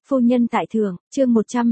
Phu nhân tại thượng, chương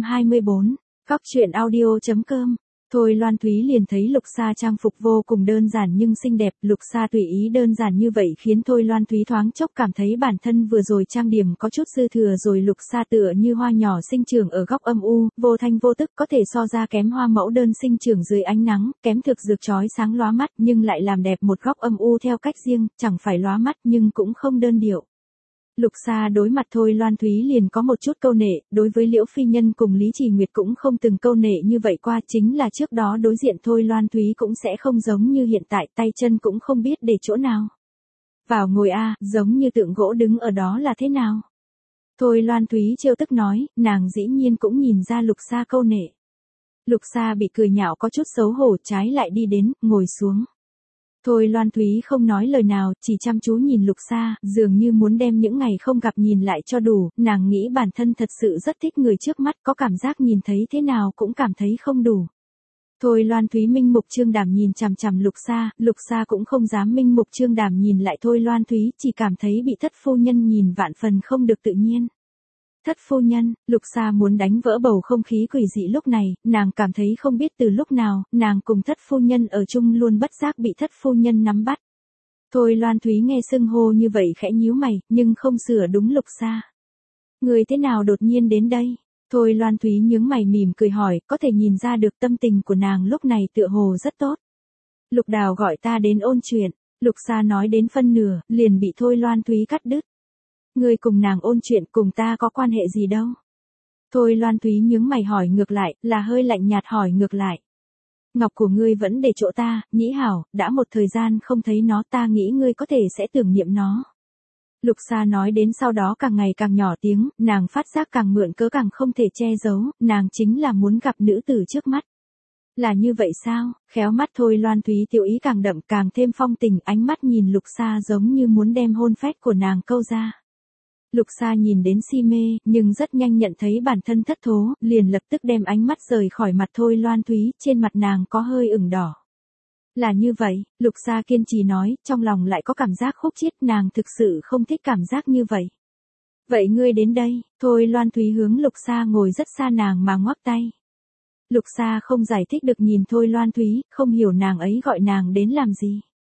124, Góc truyện audio.com. Thôi Loan Thúy liền thấy Lục Sa trang phục vô cùng đơn giản nhưng xinh đẹp, Lục Sa tùy ý đơn giản như vậy khiến Thôi Loan Thúy thoáng chốc cảm thấy bản thân vừa rồi trang điểm có chút dư thừa rồi. Lục Sa tựa như hoa nhỏ sinh trưởng ở góc âm u, vô thanh vô tức, có thể so ra kém hoa mẫu đơn sinh trưởng dưới ánh nắng, kém thực dược chói sáng lóa mắt nhưng lại làm đẹp một góc âm u theo cách riêng, chẳng phải lóa mắt nhưng cũng không đơn điệu. Lục Sa đối mặt Thôi Loan Thúy liền có một chút câu nệ, đối với Liễu Phi Nhân cùng Lý Trì Nguyệt cũng không từng câu nệ như vậy qua, chính là trước đó đối diện Thôi Loan Thúy cũng sẽ không giống như hiện tại, tay chân cũng không biết để chỗ nào. Vào ngồi a, giống như tượng gỗ đứng ở đó là thế nào? Thôi Loan Thúy trêu tức nói, nàng dĩ nhiên cũng nhìn ra Lục Sa câu nệ. Lục Sa bị cười nhạo có chút xấu hổ, trái lại đi đến, ngồi xuống. Thôi Loan Thúy không nói lời nào, chỉ chăm chú nhìn Lục Sa, dường như muốn đem những ngày không gặp nhìn lại cho đủ, nàng nghĩ bản thân thật sự rất thích người trước mắt, có cảm giác nhìn thấy thế nào cũng cảm thấy không đủ. Thôi Loan Thúy minh mục trương đảm nhìn chằm chằm Lục Sa cũng không dám minh mục trương đảm nhìn lại Thôi Loan Thúy, chỉ cảm thấy bị thất phu nhân nhìn vạn phần không được tự nhiên. Thất phu nhân, Lục Sa muốn đánh vỡ bầu không khí quỷ dị lúc này, nàng cảm thấy không biết từ lúc nào, nàng cùng thất phu nhân ở chung luôn bất giác bị thất phu nhân nắm bắt. Thôi Loan Thúy nghe xưng hô như vậy khẽ nhíu mày, nhưng không sửa đúng Lục Sa. Người thế nào đột nhiên đến đây? Thôi Loan Thúy nhướng mày mỉm cười hỏi, có thể nhìn ra được tâm tình của nàng lúc này tựa hồ rất tốt. Lục Đào gọi ta đến ôn chuyện, Lục Sa nói đến phân nửa, liền bị Thôi Loan Thúy cắt đứt. Ngươi cùng nàng ôn chuyện cùng ta có quan hệ gì đâu? Thôi Loan Thúy nhướng mày hỏi ngược lại, là hơi lạnh nhạt hỏi ngược lại. Ngọc của ngươi vẫn để chỗ ta, Nhĩ Hảo, đã một thời gian không thấy nó, ta nghĩ ngươi có thể sẽ tưởng niệm nó. Lục Sa nói đến sau đó càng ngày càng nhỏ tiếng, nàng phát giác càng mượn cớ càng không thể che giấu, nàng chính là muốn gặp nữ tử trước mắt. Là như vậy sao? Khéo mắt Thôi Loan Thúy tiểu ý càng đậm càng thêm phong tình, ánh mắt nhìn Lục Sa giống như muốn đem hôn phách của nàng câu ra. Lục Sa nhìn đến si mê, nhưng rất nhanh nhận thấy bản thân thất thố, liền lập tức đem ánh mắt rời khỏi mặt Thôi Loan Thúy, trên mặt nàng có hơi ửng đỏ. Là như vậy, Lục Sa kiên trì nói, trong lòng lại có cảm giác khúc chiết, nàng thực sự không thích cảm giác như vậy. Vậy ngươi đến đây, Thôi Loan Thúy hướng Lục Sa ngồi rất xa nàng mà ngoắc tay. Lục Sa không giải thích được nhìn Thôi Loan Thúy, không hiểu nàng ấy gọi nàng đến làm gì.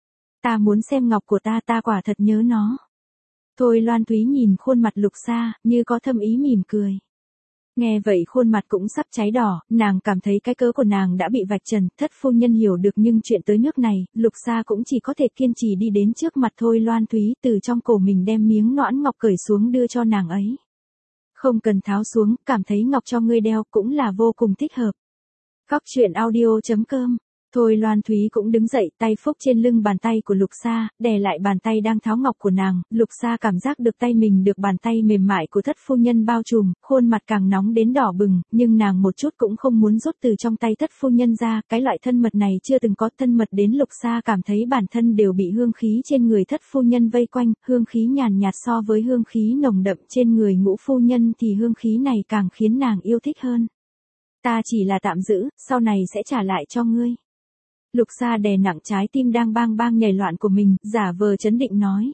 Ta muốn xem ngọc của ta quả thật nhớ nó. Thôi Loan Thúy nhìn khuôn mặt Lục Sa, như có thâm ý mỉm cười. Nghe vậy khuôn mặt cũng sắp cháy đỏ, nàng cảm thấy cái cớ của nàng đã bị vạch trần, thất phu nhân hiểu được nhưng chuyện tới nước này, Lục Sa cũng chỉ có thể kiên trì đi đến trước mặt Thôi Loan Thúy, từ trong cổ mình đem miếng nõn ngọc cởi xuống đưa cho nàng ấy. Không cần tháo xuống, cảm thấy ngọc cho ngươi đeo cũng là vô cùng thích hợp. Góc truyện audio.com. Thôi Loan Thúy cũng đứng dậy, tay phúc trên lưng bàn tay của Lục Sa, đè lại bàn tay đang tháo ngọc của nàng, Lục Sa cảm giác được tay mình được bàn tay mềm mại của thất phu nhân bao trùm, khuôn mặt càng nóng đến đỏ bừng, nhưng nàng một chút cũng không muốn rút từ trong tay thất phu nhân ra, cái loại thân mật này chưa từng có, thân mật đến Lục Sa cảm thấy bản thân đều bị hương khí trên người thất phu nhân vây quanh, hương khí nhàn nhạt so với hương khí nồng đậm trên người Ngũ phu nhân thì hương khí này càng khiến nàng yêu thích hơn. Ta chỉ là tạm giữ, sau này sẽ trả lại cho ngươi. Lục Sa đè nặng trái tim đang bang bang nhảy loạn của mình, giả vờ trấn định nói.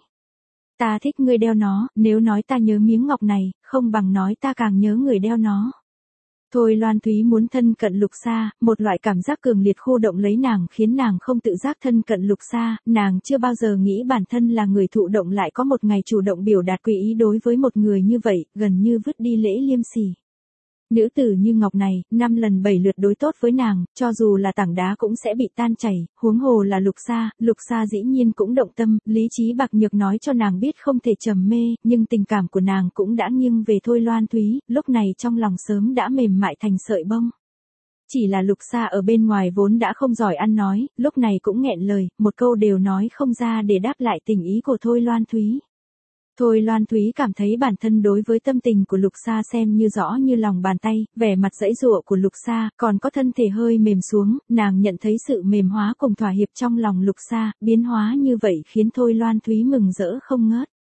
Ta thích ngươi đeo nó, nếu nói ta nhớ miếng ngọc này, không bằng nói ta càng nhớ người đeo nó. Thôi Loan Thúy muốn thân cận Lục Sa, một loại cảm giác cường liệt khu động lấy nàng khiến nàng không tự giác thân cận Lục Sa, nàng chưa bao giờ nghĩ bản thân là người thụ động lại có một ngày chủ động biểu đạt quý ý đối với một người như vậy, gần như vứt đi lễ liêm sỉ. Nữ tử như ngọc này, 5 lần 7 lượt đối tốt với nàng, cho dù là tảng đá cũng sẽ bị tan chảy, huống hồ là Lục Sa dĩ nhiên cũng động tâm, lý trí bạc nhược nói cho nàng biết không thể trầm mê, nhưng tình cảm của nàng cũng đã nghiêng về Thôi Loan Thúy, lúc này trong lòng sớm đã mềm mại thành sợi bông. Chỉ là Lục Sa ở bên ngoài vốn đã không giỏi ăn nói, lúc này cũng nghẹn lời, một câu đều nói không ra để đáp lại tình ý của Thôi Loan Thúy. Thôi Loan Thúy cảm thấy bản thân đối với tâm tình của Lục Sa xem như rõ như lòng bàn tay, vẻ mặt giãy giụa của Lục Sa, còn có thân thể hơi mềm xuống, nàng nhận thấy sự mềm hóa cùng thỏa hiệp trong lòng Lục Sa, biến hóa như vậy khiến Thôi Loan Thúy mừng rỡ không ngớt.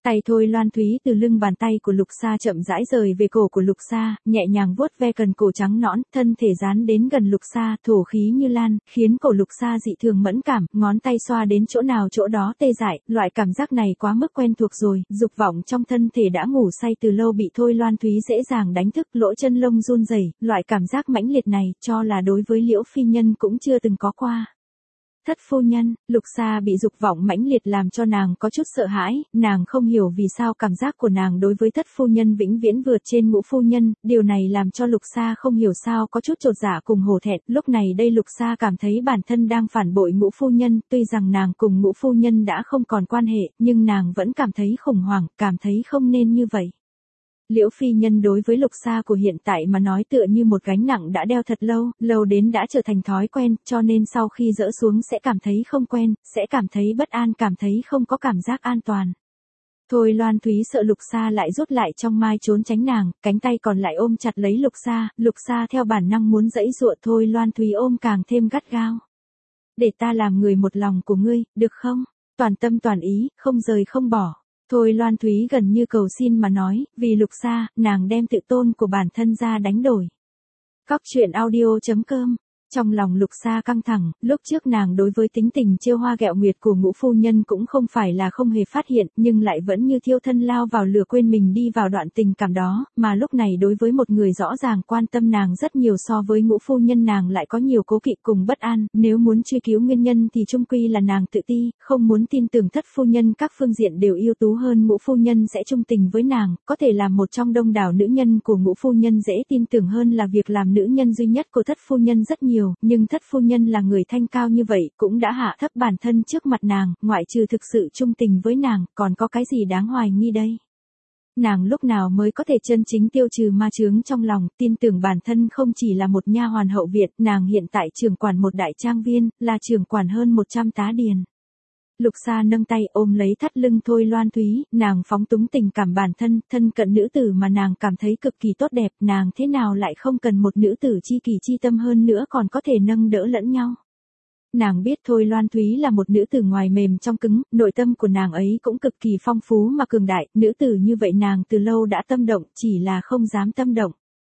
Tay Thôi Loan Thúy từ lưng bàn tay của Lục Sa chậm rãi rời về cổ của Lục Sa, nhẹ nhàng vuốt ve cần cổ trắng nõn, thân thể dán đến gần Lục Sa, thổ khí như lan, khiến cổ Lục Sa dị thường mẫn cảm, ngón tay xoa đến chỗ nào chỗ đó tê dại, loại cảm giác này quá mức quen thuộc rồi, dục vọng trong thân thể đã ngủ say từ lâu bị Thôi Loan Thúy dễ dàng đánh thức, lỗ chân lông run rẩy, loại cảm giác mãnh liệt này, cho là đối với Liễu phi nhân cũng chưa từng có qua. Thất phu nhân, Lục Sa bị dục vọng mãnh liệt làm cho nàng có chút sợ hãi, nàng không hiểu vì sao cảm giác của nàng đối với thất phu nhân vĩnh viễn vượt trên Ngũ phu nhân, điều này làm cho Lục Sa không hiểu sao có chút chột dạ cùng hổ thẹn, lúc này đây Lục Sa cảm thấy bản thân đang phản bội Ngũ phu nhân, tuy rằng nàng cùng Ngũ phu nhân đã không còn quan hệ, nhưng nàng vẫn cảm thấy khủng hoảng, cảm thấy không nên như vậy. Liễu phi nhân đối với Lục Sa của hiện tại mà nói tựa như một gánh nặng đã đeo thật lâu, lâu đến đã trở thành thói quen, cho nên sau khi dỡ xuống sẽ cảm thấy không quen, sẽ cảm thấy bất an, cảm thấy không có cảm giác an toàn. Thôi Loan Thúy sợ Lục Sa lại rút lại trong mai trốn tránh nàng, cánh tay còn lại ôm chặt lấy Lục Sa theo bản năng muốn giãy giụa, Thôi Loan Thúy ôm càng thêm gắt gao. Để ta làm người một lòng của ngươi, được không? Toàn tâm toàn ý, không rời không bỏ. Thôi Loan Thúy gần như cầu xin mà nói, vì Lục Sa, nàng đem tự tôn của bản thân ra đánh đổi. Cóc truyện audio.com. Trong lòng Lục Sa căng thẳng, lúc trước nàng đối với tính tình trêu hoa ghẹo nguyệt của Ngũ phu nhân cũng không phải là không hề phát hiện, nhưng lại vẫn như thiêu thân lao vào lửa quên mình đi vào đoạn tình cảm đó, mà lúc này đối với một người rõ ràng quan tâm nàng rất nhiều so với Ngũ phu nhân nàng lại có nhiều cố kỵ cùng bất an, nếu muốn truy cứu nguyên nhân thì chung quy là nàng tự ti, không muốn tin tưởng thất phu nhân các phương diện đều ưu tú hơn Ngũ phu nhân sẽ trung tình với nàng, có thể làm một trong đông đảo nữ nhân của Ngũ phu nhân dễ tin tưởng hơn là việc làm nữ nhân duy nhất của thất phu nhân rất nhiều, nhưng thất phu nhân là người thanh cao như vậy, cũng đã hạ thấp bản thân trước mặt nàng, ngoại trừ thực sự trung tình với nàng, còn có cái gì đáng hoài nghi đây? Nàng lúc nào mới có thể chân chính tiêu trừ ma chướng trong lòng, tin tưởng bản thân không chỉ là một nha hoàn hậu viện, nàng hiện tại trưởng quản một đại trang viên, là trưởng quản hơn 100 tá điền. Lục Sa nâng tay ôm lấy thắt lưng Thôi Loan Thúy, nàng phóng túng tình cảm bản thân, thân cận nữ tử mà nàng cảm thấy cực kỳ tốt đẹp, nàng thế nào lại không cần một nữ tử chi kỷ chi tâm hơn nữa còn có thể nâng đỡ lẫn nhau. Nàng biết Thôi Loan Thúy là một nữ tử ngoài mềm trong cứng, nội tâm của nàng ấy cũng cực kỳ phong phú mà cường đại, nữ tử như vậy nàng từ lâu đã tâm động, chỉ là không dám tâm động.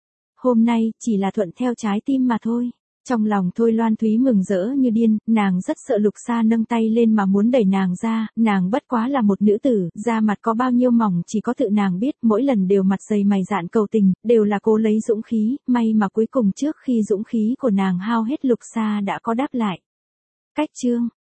Hôm nay, chỉ là thuận theo trái tim mà thôi. Trong lòng Thôi Loan Thúy mừng rỡ như điên, nàng rất sợ Lục Sa nâng tay lên mà muốn đẩy nàng ra, nàng bất quá là một nữ tử, da mặt có bao nhiêu mỏng chỉ có tự nàng biết, mỗi lần đều mặt dày mày dạn cầu tình, đều là cố lấy dũng khí, may mà cuối cùng trước khi dũng khí của nàng hao hết Lục Sa đã có đáp lại. Cách chương